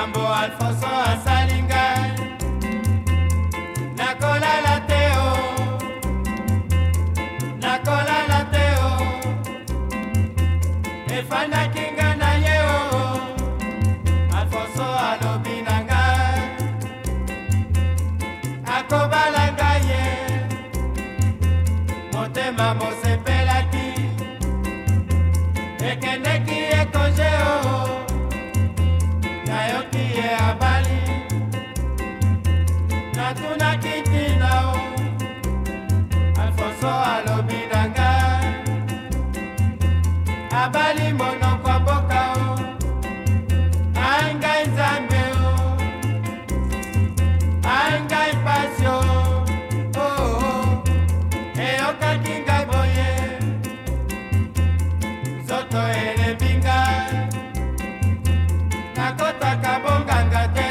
likambo Alfonso asali ngai nakolala te o nakolala te o efandaki nga na ye o Alfonso alobi na ngai akobala ngai ye motema mosepelaki ekendeki ekonje o nayoki ye abali natunaki ntina o Alfonso alobi na ngai abali monoko ya mboka o ai ngai nzambe o ai ngai pasi o eyokaki ngai boye nzoto elembi ngai nakotaka bonganga te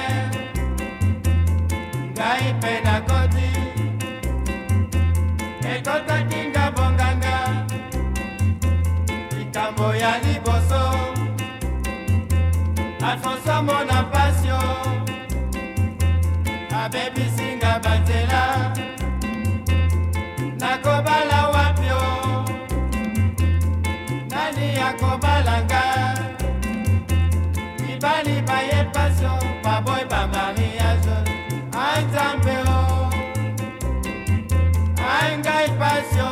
ngai mpe nakoti ekotaki nga bonganga likambo ya liboso Alfonso mona pasio abebisi nga banzela nakobala wapi o nani akobala nga mibali baye pasio baboy ba mariage ai nzambe o ai ngai pasio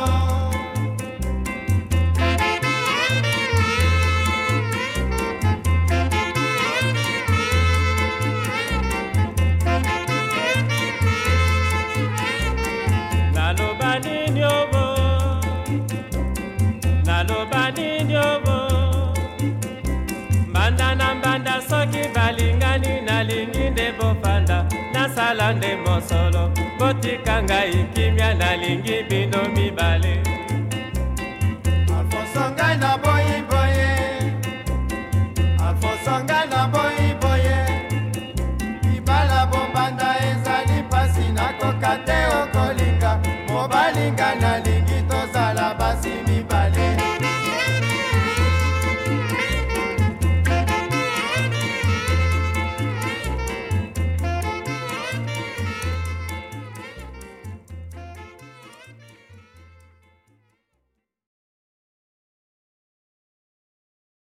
mbanda na mbanda soki balingani nalingi nde bofanda nasala nde mosolo botika ngai kimia nalingi bino mibale Alfonso ngai na boyi boye Alfonso ngai na boyi boye libala bombanda ezali pasi nakoka te okolinga mobalinga